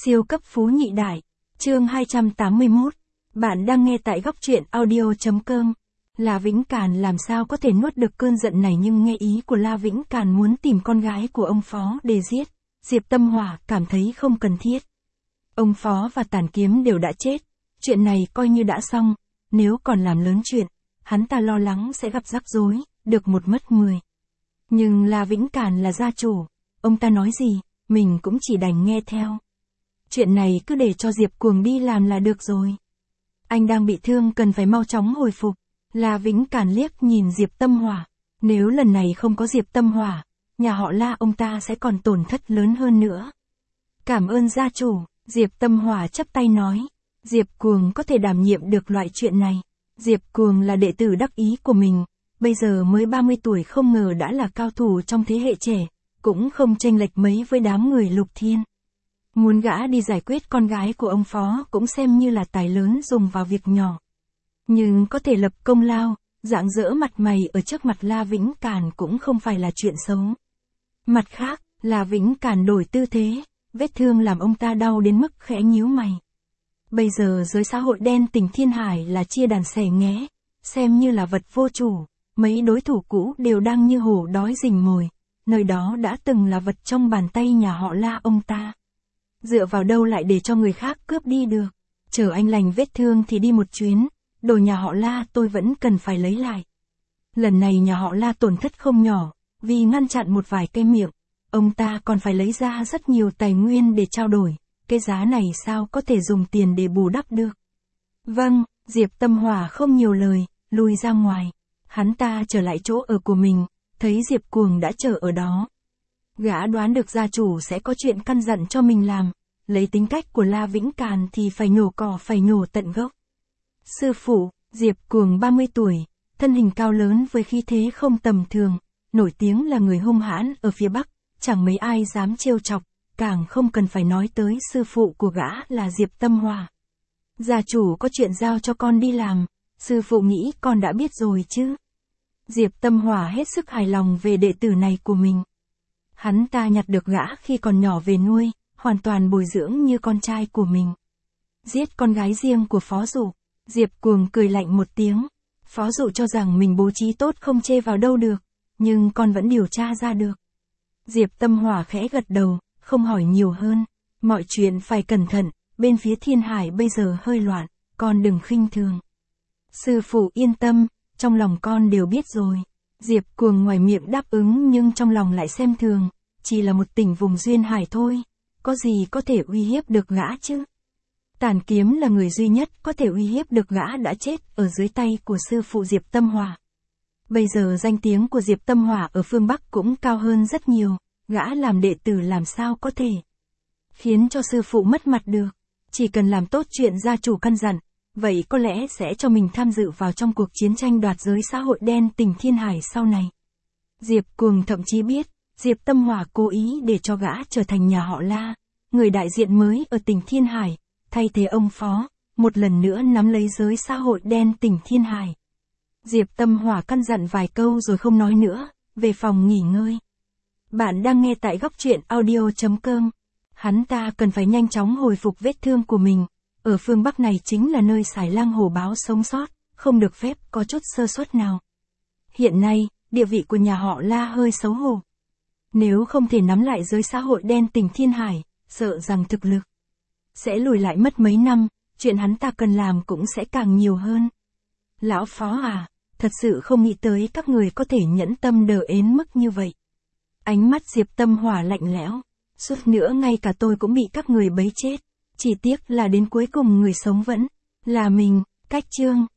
Siêu cấp phú nhị đại. Chương 281. Bạn đang nghe tại góc truyện audio.com. La Vĩnh Càn làm sao có thể nuốt được cơn giận này, nhưng nghe ý của La Vĩnh Càn muốn tìm con gái của ông Phó để giết, Diệp Tâm Hỏa cảm thấy không cần thiết. Ông Phó và Tản Kiếm đều đã chết, chuyện này coi như đã xong, nếu còn làm lớn chuyện, hắn ta lo lắng sẽ gặp rắc rối, được một mất 10. Nhưng La Vĩnh Càn là gia chủ, ông ta nói gì, mình cũng chỉ đành nghe theo. Chuyện này cứ để cho Diệp Cuồng đi làm là được rồi. Anh đang bị thương cần phải mau chóng hồi phục. La Vĩnh Càn liếc nhìn Diệp Tâm Hỏa. Nếu lần này không có Diệp Tâm Hỏa, nhà họ La ông ta sẽ còn tổn thất lớn hơn nữa. Cảm ơn gia chủ, Diệp Tâm Hỏa chắp tay nói. Diệp Cuồng có thể đảm nhiệm được loại chuyện này. Diệp Cuồng là đệ tử đắc ý của mình, bây giờ mới 30 tuổi không ngờ đã là cao thủ trong thế hệ trẻ, cũng không chênh lệch mấy với đám người Lục Thiên. Muốn gã đi giải quyết con gái của ông Phó cũng xem như là tài lớn dùng vào việc nhỏ. Nhưng có thể lập công lao, rạng rỡ mặt mày ở trước mặt La Vĩnh Càn cũng không phải là chuyện xấu. Mặt khác, La Vĩnh Càn đổi tư thế, vết thương làm ông ta đau đến mức khẽ nhíu mày. Bây giờ giới xã hội đen Tỉnh Thiên Hải là chia đàn xẻ nghé, xem như là vật vô chủ, mấy đối thủ cũ đều đang như hổ đói rình mồi, nơi đó đã từng là vật trong bàn tay nhà họ La ông ta. Dựa vào đâu lại để cho người khác cướp đi được, chờ anh lành vết thương thì đi một chuyến, đồ nhà họ La tôi vẫn cần phải lấy lại. Lần này nhà họ La tổn thất không nhỏ, vì ngăn chặn một vài cây miệng, ông ta còn phải lấy ra rất nhiều tài nguyên để trao đổi, cái giá này sao có thể dùng tiền để bù đắp được. Vâng, Diệp Tâm Hỏa không nhiều lời, lui ra ngoài, hắn ta trở lại chỗ ở của mình, thấy Diệp Cuồng đã chờ ở đó. Gã đoán được gia chủ sẽ có chuyện căn dặn cho mình làm, lấy tính cách của La Vĩnh Càn thì phải nhổ cỏ phải nhổ tận gốc. Sư phụ, Diệp Cuồng 30 tuổi, thân hình cao lớn với khí thế không tầm thường, nổi tiếng là người hung hãn ở phía Bắc, chẳng mấy ai dám trêu chọc, càng không cần phải nói tới sư phụ của gã là Diệp Tâm Hỏa. Gia chủ có chuyện giao cho con đi làm, sư phụ nghĩ con đã biết rồi chứ. Diệp Tâm Hỏa hết sức hài lòng về đệ tử này của mình. Hắn ta nhặt được gã khi còn nhỏ về nuôi, hoàn toàn bồi dưỡng như con trai của mình. Giết con gái riêng của Phó Dụ, Diệp Cuồng cười lạnh một tiếng. Phó Dụ cho rằng mình bố trí tốt không chê vào đâu được, nhưng con vẫn điều tra ra được. Diệp Tâm Hỏa khẽ gật đầu, không hỏi nhiều hơn. Mọi chuyện phải cẩn thận, bên phía Thiên Hải bây giờ hơi loạn, con đừng khinh thường. Sư phụ yên tâm, trong lòng con đều biết rồi. Diệp Cuồng ngoài miệng đáp ứng nhưng trong lòng lại xem thường, chỉ là một tỉnh vùng duyên hải thôi, có gì có thể uy hiếp được gã chứ. Tản Kiếm là người duy nhất có thể uy hiếp được gã đã chết ở dưới tay của sư phụ Diệp Tâm Hỏa. Bây giờ danh tiếng của Diệp Tâm Hỏa ở phương Bắc cũng cao hơn rất nhiều, gã làm đệ tử làm sao có thể khiến cho sư phụ mất mặt được, chỉ cần làm tốt chuyện gia chủ căn dặn, vậy có lẽ sẽ cho mình tham dự vào trong cuộc chiến tranh đoạt giới xã hội đen Tỉnh Thiên Hải sau này. Diệp Cuồng thậm chí biết, Diệp Tâm Hỏa cố ý để cho gã trở thành nhà họ La, người đại diện mới ở Tỉnh Thiên Hải, thay thế ông Phó, một lần nữa nắm lấy giới xã hội đen Tỉnh Thiên Hải. Diệp Tâm Hỏa căn dặn vài câu rồi không nói nữa, về phòng nghỉ ngơi. Bạn đang nghe tại góc truyện audio.com. Hắn ta cần phải nhanh chóng hồi phục vết thương của mình. Ở phương Bắc này chính là nơi Sải Lang hổ báo sống sót, không được phép có chút sơ suất nào. Hiện nay, địa vị của nhà họ La hơi xấu hổ. Nếu không thể nắm lại giới xã hội đen Tỉnh Thiên Hải, sợ rằng thực lực sẽ lùi lại mất mấy năm, chuyện hắn ta cần làm cũng sẽ càng nhiều hơn. Lão Phó à, thật sự không nghĩ tới các người có thể nhẫn tâm đờ ến mức như vậy. Ánh mắt Diệp Tâm Hỏa lạnh lẽo, suốt nữa ngay cả tôi cũng bị các người bấy chết, chỉ tiếc là đến cuối cùng người sống vẫn là mình. Cách chương